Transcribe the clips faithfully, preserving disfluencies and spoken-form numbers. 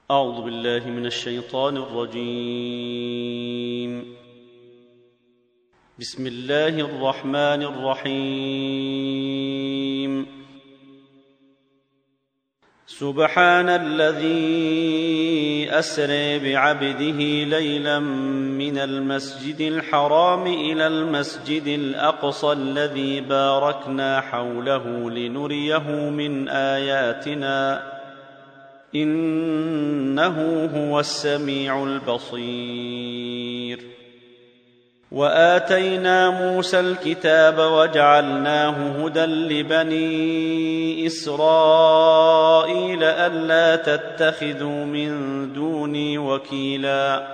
أعوذ بالله من الشيطان الرجيم. بسم الله الرحمن الرحيم. سبحان الذي أسرى بعبده ليلا من المسجد الحرام إلى المسجد الأقصى الذي باركنا حوله لنريه من آياتنا إنه هو السميع البصير. وآتينا موسى الكتاب وجعلناه هدى لبني إسرائيل ألا تتخذوا من دوني وكيلا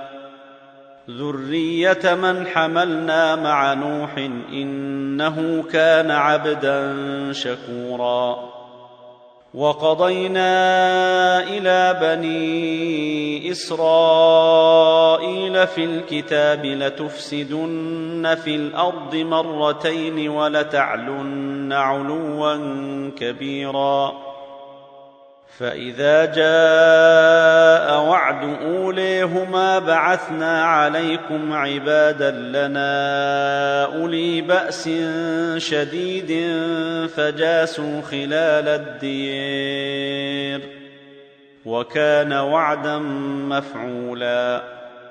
ذرية من حملنا مع نوح إنه كان عبدا شكورا. وقضينا إلى بني إسرائيل في الكتاب لتفسدن في الأرض مرتين ولتعلن علوا كبيرا. فإذا جاء وعد أوليهما بعثنا عليكم عبادا لنا أولي بأس شديد فجاسوا خلال الدير وكان وعدا مفعولا.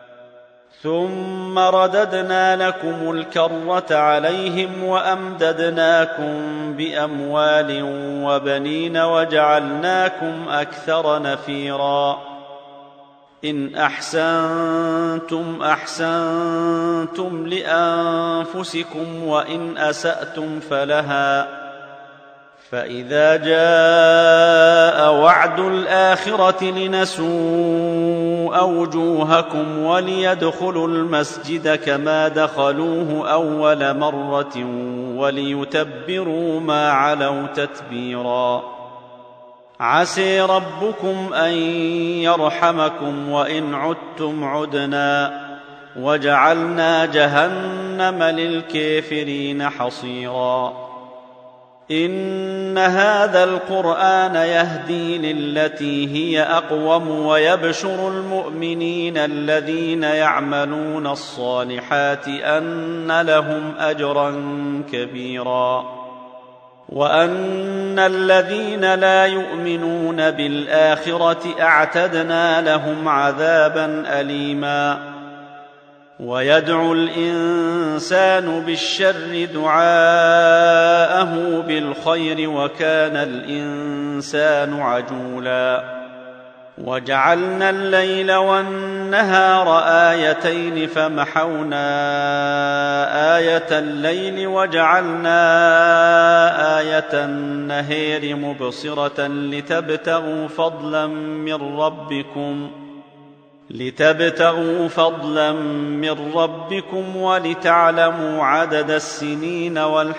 ثم رددنا لكم الكرة عليهم وأمددناكم بأموال وبنين وجعلناكم أكثر نفيرا. إن أحسنتم أحسنتم لأنفسكم وإن أسأتم فلها. فإذا جاء وعد الآخرة لنسوء وجوهكم وليدخلوا المسجد كما دخلوه أول مرة وليتبروا ما علوا تتبيرا. عسى ربكم أن يرحمكم وإن عدتم عدنا وجعلنا جهنم للكافرين حصيرا. إن هذا القرآن يهدي للتي هي أقوم ويبشر المؤمنين الذين يعملون الصالحات أن لهم أجرا كبيرا وأن الذين لا يؤمنون بالآخرة أعتدنا لهم عذابا أليما. ويدعو الإنسان بالشر دعاءه بالخير وكان الإنسان عجولا. وجعلنا الليل والنهار آيتين فمحونا آية الليل وجعلنا آية النهار مبصرة لتبتغوا فضلا من ربكم لتبتغوا فضلا من ربكم ولتعلموا عدد السنين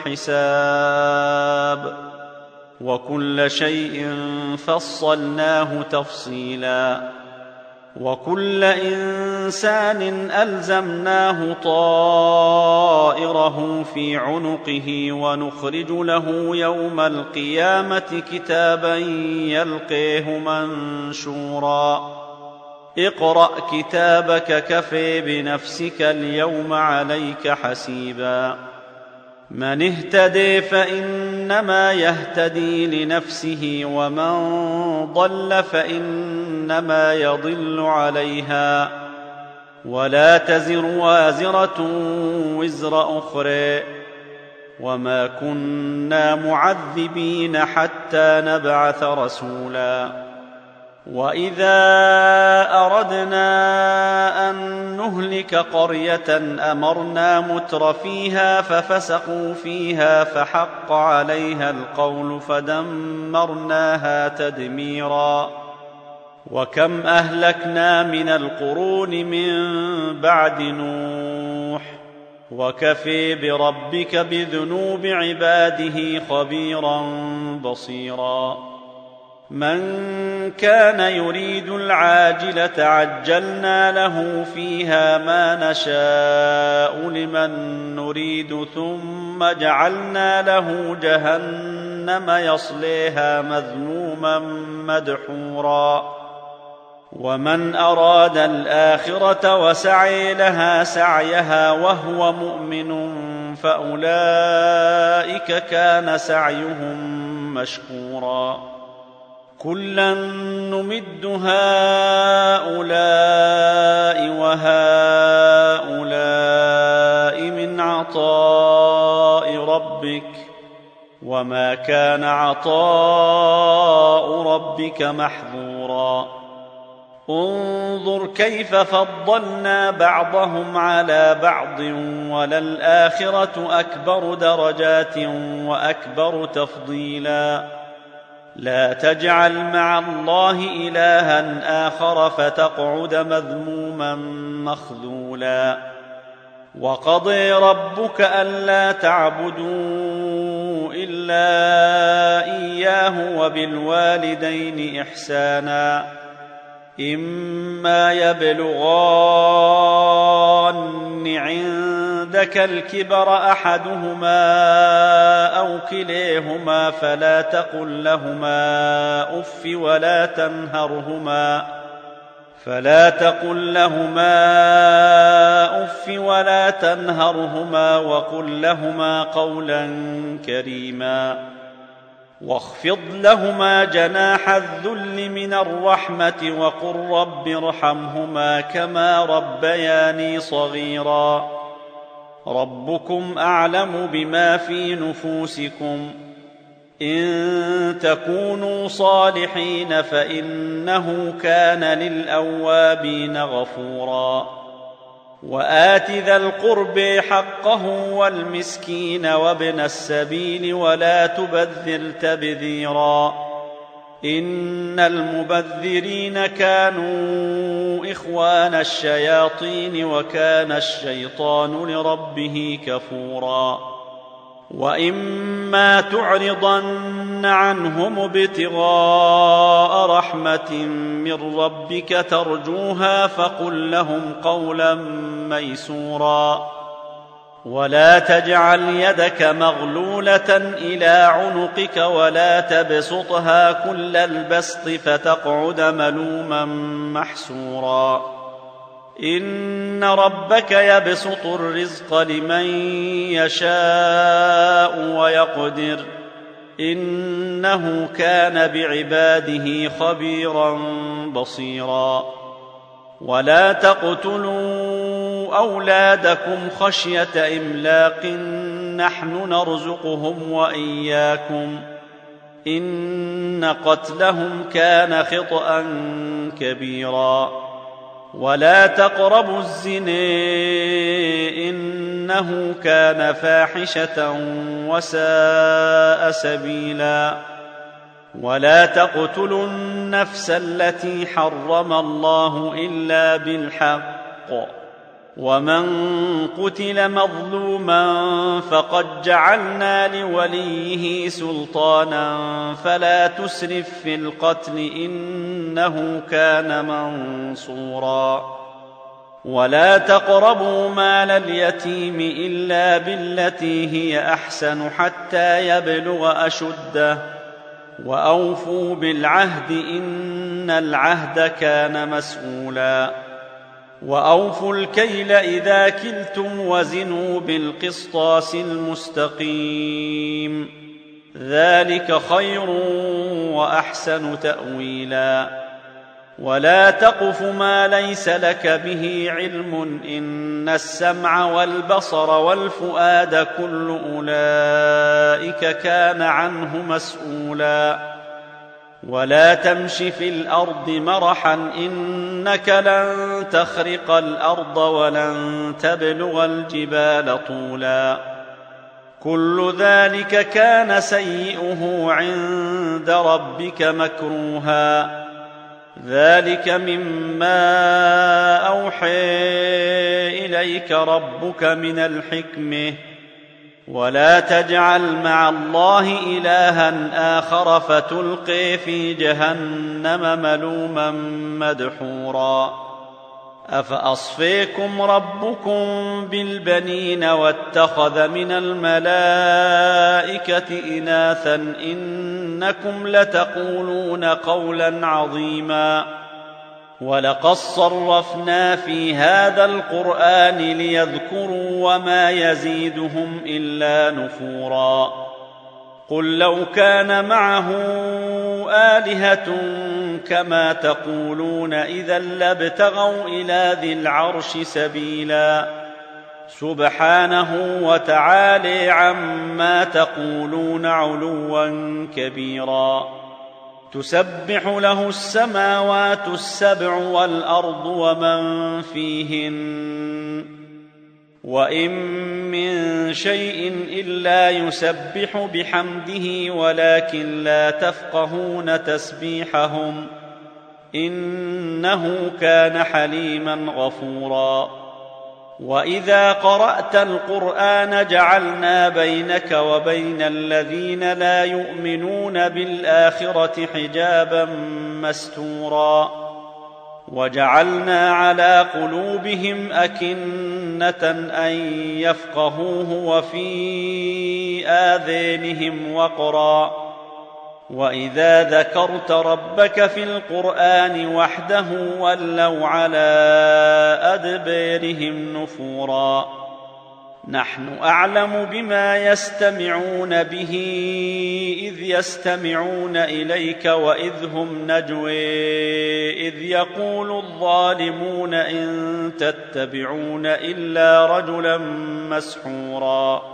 والحساب وكل شيء فصلناه تفصيلا. وكل إنسان ألزمناه طائره في عنقه ونخرج له يوم القيامة كتابا يلقيه منشورا. اقرأ كتابك كفى بنفسك اليوم عليك حسيبا. من اهتدي فإنما يهتدي لنفسه ومن ضل فإنما يضل عليها ولا تزر وازرة وزر أخرى وما كنا معذبين حتى نبعث رسولا. وإذا أردنا أن نهلك قرية أمرنا متر فيها ففسقوا فيها فحق عليها القول فدمرناها تدميرا. وكم أهلكنا من القرون من بعد نوح وكفى بربك بذنوب عباده خبيرا بصيرا. من كان يريد العاجلة عجلنا له فيها ما نشاء لمن نريد ثم جعلنا له جهنم يصليها مذموما مدحورا ومن أراد الآخرة وسعي لها سعيها وهو مؤمن فأولئك كان سعيهم مشكورا كلا نمد هؤلاء وهؤلاء من عطاء ربك وما كان عطاء ربك محظورا انظر كيف فضلنا بعضهم على بعض وللآخرة أكبر درجات وأكبر تفضيلا لا تجعل مع الله إلها آخر فتقعد مذموما مخذولا وقضي ربك ألا تعبدوا إلا إياه وبالوالدين إحسانا إما يبلغان عندك الكبر أحدهما أو كليهما فلا تقل لهما أف ولا تنهرهما فلا تقل لهما أف ولا تنهرهما وقل لهما قولا كريما واخفض لهما جناح الذل من الرحمة وقل رب ارحمهما كما ربياني صغيرا ربكم أعلم بما في نفوسكم إن تكونوا صالحين فإنه كان للأوابين غفورا وآت ذا القرب حقه والمسكين وابن السبيل ولا تبذر تبذيرا إن المبذرين كانوا إخوان الشياطين وكان الشيطان لربه كفورا وإما تعرضن عنهم ابتغاء رحمة من ربك ترجوها فقل لهم قولا ميسورا ولا تجعل يدك مغلولة إلى عنقك ولا تبسطها كل البسط فتقعد ملوما محسورا إن ربك يبسط الرزق لمن يشاء ويقدر إنه كان بعباده خبيرا بصيرا ولا تقتلوا أولادكم خشية إملاق نحن نرزقهم وإياكم إن قتلهم كان خطأ كبيرا ولا تقربوا الزنا إنه كان فاحشة وساء سبيلا ولا تقتلوا النفس التي حرم الله إلا بالحق ومن قتل مظلوما فقد جعلنا لوليه سلطانا فلا تسرف في القتل إنه كان منصورا ولا تقربوا مال اليتيم إلا بالتي هي أحسن حتى يبلغ أشده وأوفوا بالعهد إن العهد كان مسؤولا وأوفوا الكيل إذا كلتم وزنوا بالقسطاس المستقيم ذلك خير وأحسن تأويلا ولا تقف ما ليس لك به علم إن السمع والبصر والفؤاد كل أولئك كان عنه مسؤولا ولا تمش في الأرض مرحا إنك لن تخرق الأرض ولن تبلغ الجبال طولا كل ذلك كان سيئه عند ربك مكروها ذلك مما أوحى إليك ربك من الحكمة ولا تجعل مع الله إلها آخر فتلقي في جهنم ملوما مدحورا أفأصفيكم ربكم بالبنين واتخذ من الملائكة إناثا إنكم لتقولون قولا عظيما ولقد صرفنا في هذا القرآن ليذكروا وما يزيدهم إلا نفورا قل لو كان معه آلهة كما تقولون إذا لابتغوا إلى ذي العرش سبيلا سبحانه وتعالى عما تقولون علوا كبيرا تسبح له السماوات السبع والأرض ومن فيهن وإن من شيء إلا يسبح بحمده ولكن لا تفقهون تسبيحهم إنه كان حليما غفورا وإذا قرأت القرآن جعلنا بينك وبين الذين لا يؤمنون بالآخرة حجابا مستورا وجعلنا على قلوبهم أكنة أن يفقهوه وفي آذانهم وقرا وإذا ذكرت ربك في القرآن وحده ولوا على أدبارهم نفورا نحن أعلم بما يستمعون به إذ يستمعون إليك وإذ هم نجوى إذ يقول الظالمون إن تتبعون إلا رجلا مسحورا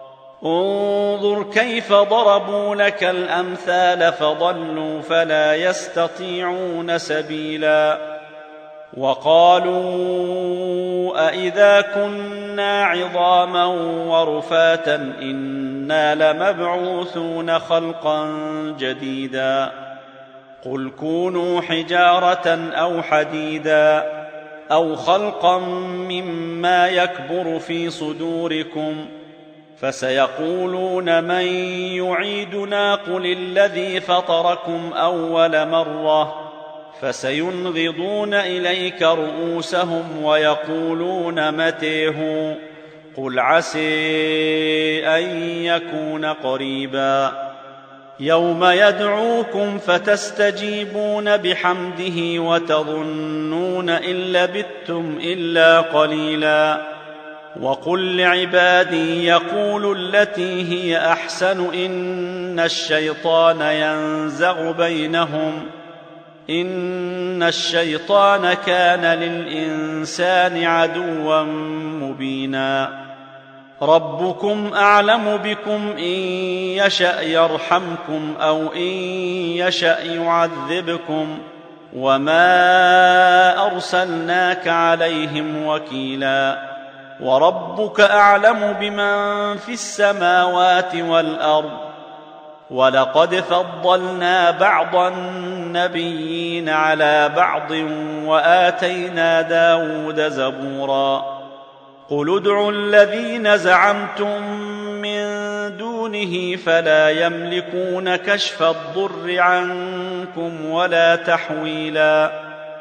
انظر كيف ضربوا لك الأمثال فضلوا فلا يستطيعون سبيلا وقالوا أإذا كنا عظاما ورفاتا إنا لمبعوثون خلقا جديدا قل كونوا حجارة أو حديدا أو خلقا مما يكبر في صدوركم فسيقولون من يعيدنا قل الذي فطركم أول مرة فسينغضون إليك رؤوسهم ويقولون متى قل عسى أن يكون قريبا يوم يدعوكم فتستجيبون بحمده وتظنون إن لبثتم إلا قليلا وقل لعبادي يقولوا التي هي أحسن إن الشيطان ينزغ بينهم إن الشيطان كان للإنسان عدوا مبينا ربكم أعلم بكم إن يشأ يرحمكم أو إن يشأ يعذبكم وما أرسلناك عليهم وكيلا وربك أعلم بمن في السماوات والأرض ولقد فضلنا بعض النبيين على بعض وآتينا داود زبورا قل ادعوا الذين زعمتم من دونه فلا يملكون كشف الضر عنكم ولا تحويلا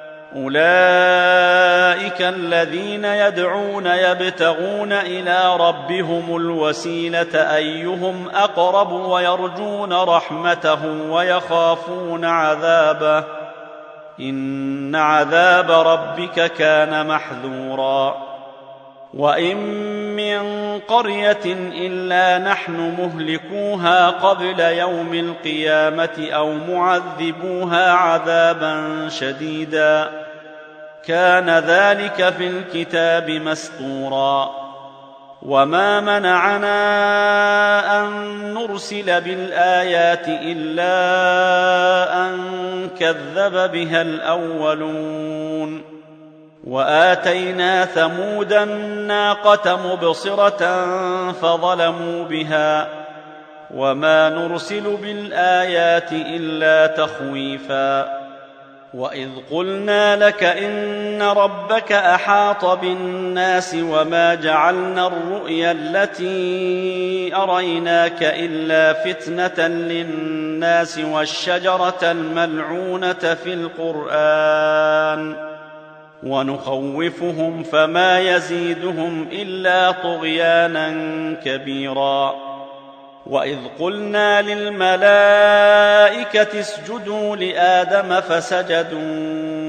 أولئك الذين يدعون يبتغون إلى ربهم الوسيلة أيهم أقرب ويرجون رحمته ويخافون عذابه إن عذاب ربك كان محذورا وإن من قرية إلا نحن مهلكوها قبل يوم القيامة أو معذبوها عذابا شديدا كان ذلك في الكتاب مسطورا وما منعنا أن نرسل بالآيات إلا أن كذب بها الأولون وآتينا ثمود الناقة مبصرة فظلموا بها وما نرسل بالآيات إلا تخويفا وإذ قلنا لك إن ربك أحاط بالناس وما جعلنا الرؤيا التي أريناك إلا فتنة للناس والشجرة الملعونة في القرآن ونخوفهم فما يزيدهم إلا طغيانا كبيرا وإذ قلنا للملائكة اسجدوا لآدم فسجدوا إلا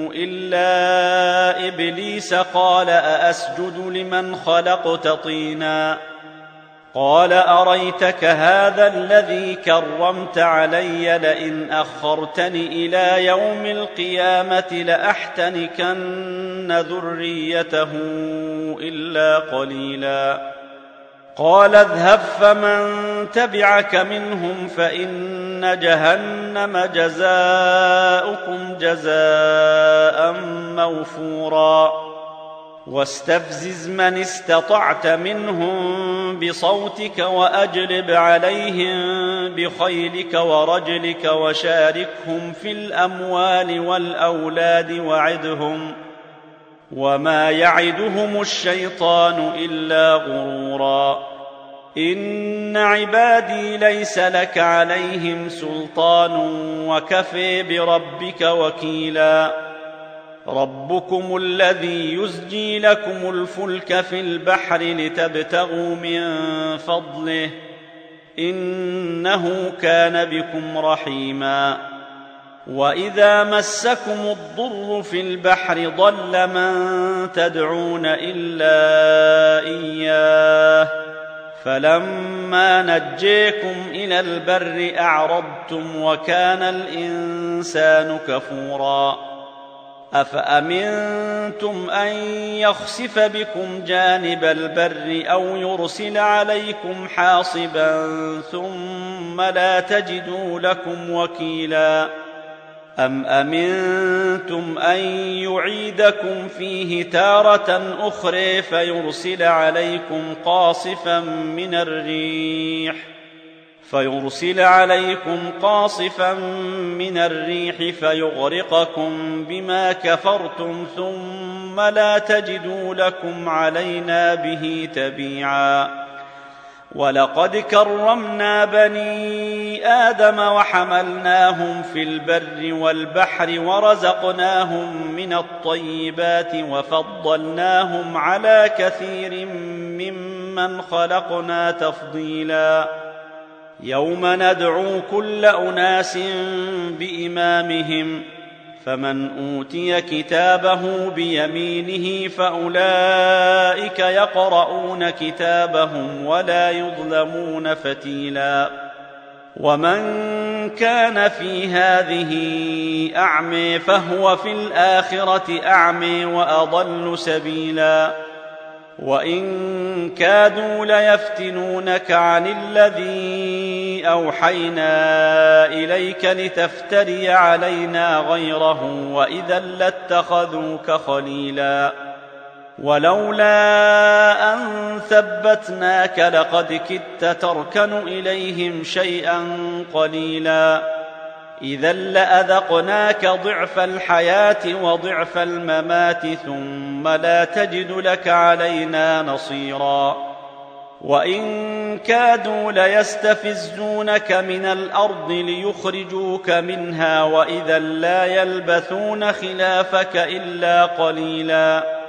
إلا إبليس قال أأسجد لمن خلقت طينا قال أريتك هذا الذي كرمت علي لئن أخرتني إلى يوم القيامة لأحتنكن ذريته إلا قليلا قال اذهب فمن تبعك منهم فإن جهنم جزاؤكم جزاء موفورا واستفزز من استطعت منهم بصوتك وأجلب عليهم بخيلك ورجلك وشاركهم في الأموال والأولاد وعدهم وما يعدهم الشيطان إلا غرورا إن عبادي ليس لك عليهم سلطان وكفى بربك وكيلا ربكم الذي يزجي لكم الفلك في البحر لتبتغوا من فضله إنه كان بكم رحيما وإذا مسكم الضر في البحر ضل من تدعون إلا إياه فلما نجيكم إلى البر أعرضتم وكان الإنسان كفورا أفأمنتم أن يخسف بكم جانب البر أو يرسل عليكم حاصبا ثم لا تجدوا لكم وكيلا أم أمنتم أن يعيدكم فيه تارة أخرى فيرسل عليكم قاصفا من الريح فيرسل عليكم قاصفا من الريح فيغرقكم بما كفرتم ثم لا تجدوا لكم علينا به تبيعا ولقد كرمنا بني آدم وحملناهم في البر والبحر ورزقناهم من الطيبات وفضلناهم على كثير ممن خلقنا تفضيلا يوم ندعو كل أناس بإمامهم فمن أوتي كتابه بيمينه فأولئك يقرؤون كتابهم ولا يظلمون فتيلا ومن كان في هذه أعمى فهو في الآخرة أعمى وأضل سبيلا وإن كادوا ليفتنونك عن الذي أوحينا إليك لتفتري علينا غيره وإذا لاتخذوك خليلا ولولا أن ثبتناك لقد كدت تركن إليهم شيئا قليلا إذا لأذقناك ضعف الحياة وضعف الممات ثم لا تجد لك علينا نصيرا وإن كادوا ليستفزونك من الأرض ليخرجوك منها وإذا لا يلبثون خلافك إلا قليلا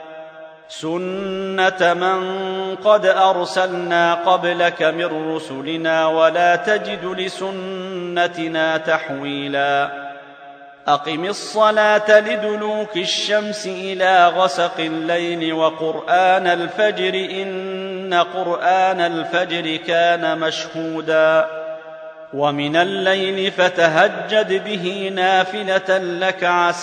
سنة من قد أرسلنا قبلك من رسلنا ولا تجد لسنتنا تحويلا أقم الصلاة لدلوك الشمس إلى غسق الليل وقرآن الفجر إن قرآن الفجر كان مشهودا ومن الليل فتهجد به نافلة لك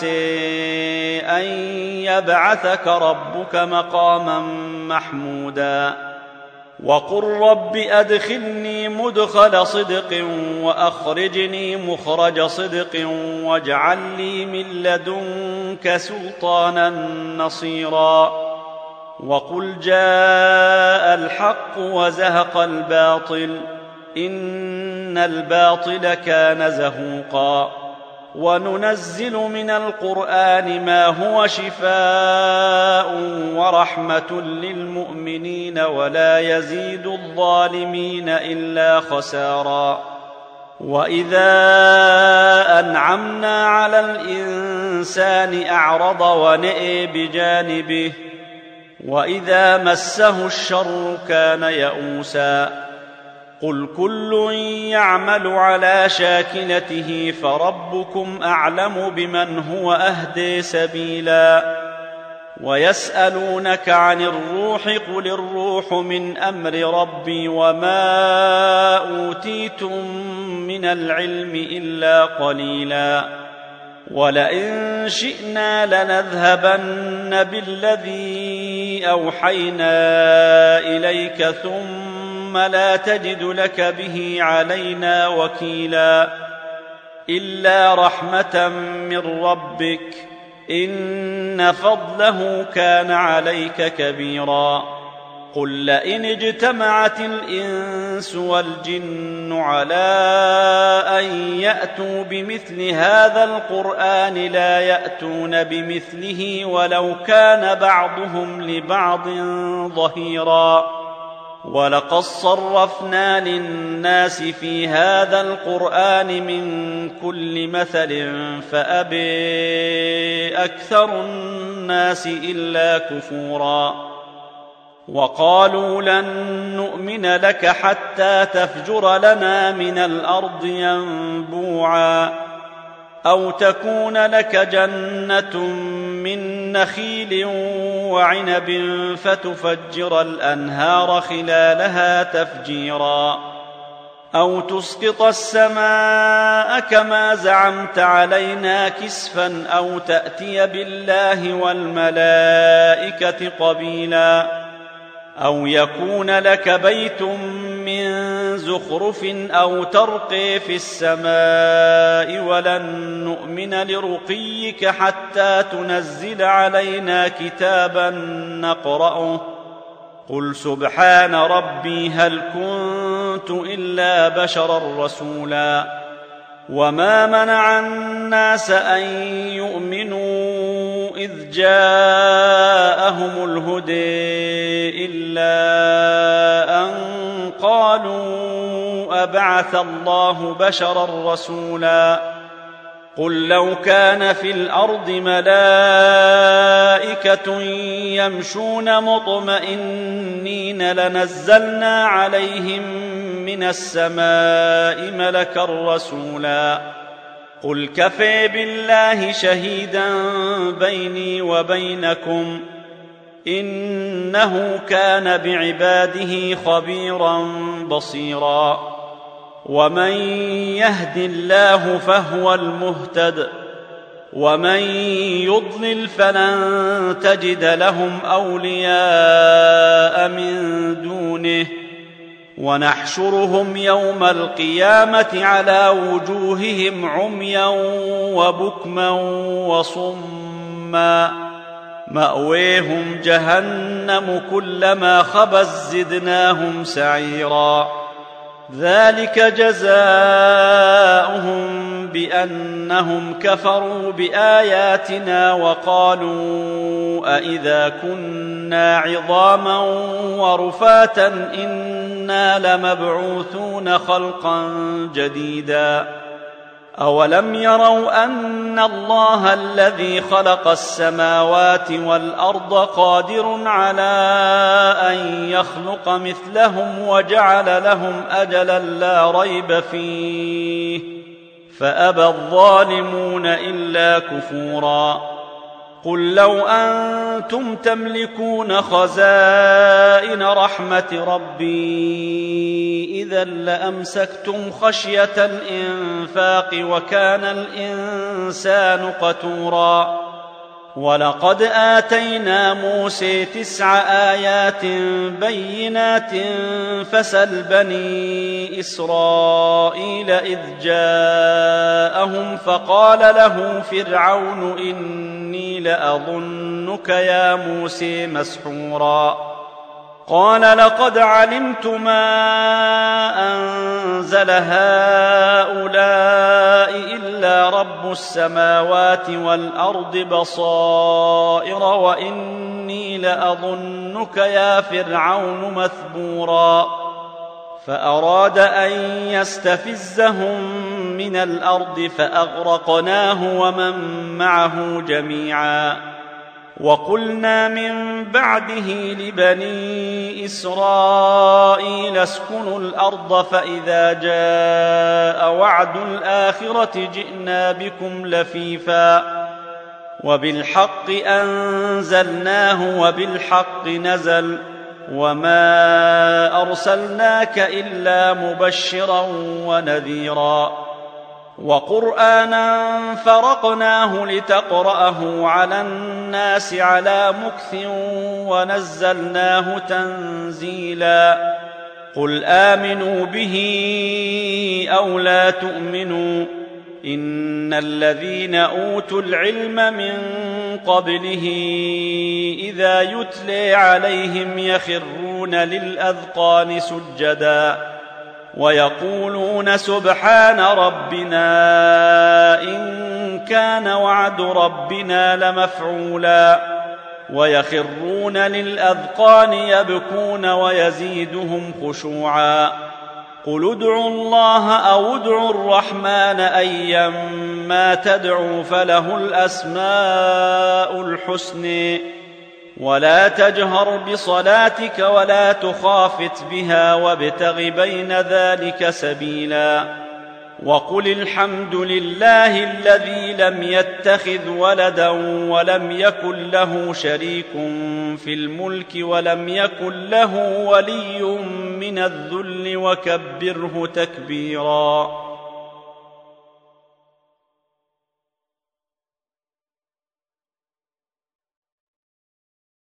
عسى أن يبعثك ربك مقاما محمودا وقل رب أدخلني مدخل صدق وأخرجني مخرج صدق واجعل لي من لدنك سلطانا نصيرا وقل جاء الحق وزهق الباطل إن الباطل كان زهوقا وننزل من القرآن ما هو شفاء ورحمة للمؤمنين ولا يزيد الظالمين إلا خسارا وإذا أنعمنا على الإنسان أعرض ونئي بجانبه وإذا مسه الشر كان يئوسا قل كل يعمل على شاكلته فربكم أعلم بمن هو أهدي سبيلا ويسألونك عن الروح قل الروح من أمر ربي وما أوتيتم من العلم إلا قليلا ولئن شئنا لنذهبن بالذي أوحينا إليك ثم لا تجد لك به علينا وكيلا إلا رحمة من ربك إن فضله كان عليك كبيرا قل لئن اجتمعت الإنس والجن على أن يأتوا بمثل هذا القرآن لا يأتون بمثله ولو كان بعضهم لبعض ظهيرا ولقد صرفنا للناس في هذا القرآن من كل مثل فأبى أكثر الناس إلا كفورا وقالوا لن نؤمن لك حتى تفجر لنا من الأرض ينبوعا أو تكون لك جنة من نخيل وعنب فتفجر الأنهار خلالها تفجيرا أو تسقط السماء كما زعمت علينا كسفا أو تأتي بالله والملائكة قبيلا أو يكون لك بيت من زخرف أو ترقي في السماء ولن نؤمن لرقيك حتى تنزل علينا كتابا نقرأه قل سبحان ربي هل كنت إلا بشرا رسولا وما منع الناس أن يؤمنوا إذ جاءهم الهدى إلا أن قالوا أبعث الله بشرا رسولا قل لو كان في الأرض ملائكة يمشون مطمئنين لنزلنا عليهم من السماء ملكا رسولا قل كفى بالله شهيدا بيني وبينكم إنه كان بعباده خبيرا بصيرا ومن يهد الله فهو المهتد ومن يضلل فلن تجد لهم أولياء من دونه ونحشرهم يوم القيامة على وجوههم عميا وبكما وصما مأويهم جهنم كلما خبت زدناهم سعيرا ذلك جزاؤهم بأنهم كفروا بآياتنا وقالوا أئذا كنا عظاما ورفاتا إنا لمبعوثون خلقا جديدا أولم يروا أن الله الذي خلق السماوات والأرض قادر على أن يخلق مثلهم وجعل لهم أجلا لا ريب فيه فأبى الظالمون إلا كفورا قل لو أنتم تملكون خزائن رحمة ربي إذا لأمسكتم خشية الإنفاق وكان الإنسان قتورا ولقد آتينا موسى تسع آيات بينات فسل بني إسرائيل إذ جاءهم فقال له فرعون إني لأظنك يا موسى مسحورا قال لقد علمت ما أنزل هؤلاء إلا رب السماوات والأرض بصائر وإني لأظنك يا فرعون مثبورا فأراد أن يستفزهم من الأرض فأغرقناه ومن معه جميعا وقلنا من بعده لبني إسرائيل اسكنوا الأرض فإذا جاء وعد الآخرة جئنا بكم لفيفا وبالحق أنزلناه وبالحق نزل وما أرسلناك إلا مبشرا ونذيرا وقرآنا فرقناه لتقرأه على الناس على مكث ونزلناه تنزيلا قل آمنوا به أو لا تؤمنوا إن الذين أوتوا العلم من قبله إذا يتلى عليهم يخرون للأذقان سجدا ويقولون سبحان ربنا إن كان وعد ربنا لمفعولا ويخرون للأذقان يبكون ويزيدهم خشوعا قل ادعوا الله أو ادعوا الرحمن أيما تدعوا فله الأسماء الحسن ولا تجهر بصلاتك ولا تخافت بها وابتغ بين ذلك سبيلا وقل الحمد لله الذي لم يتخذ ولدا ولم يكن له شريك في الملك ولم يكن له ولي من الذل وكبره تكبيرا.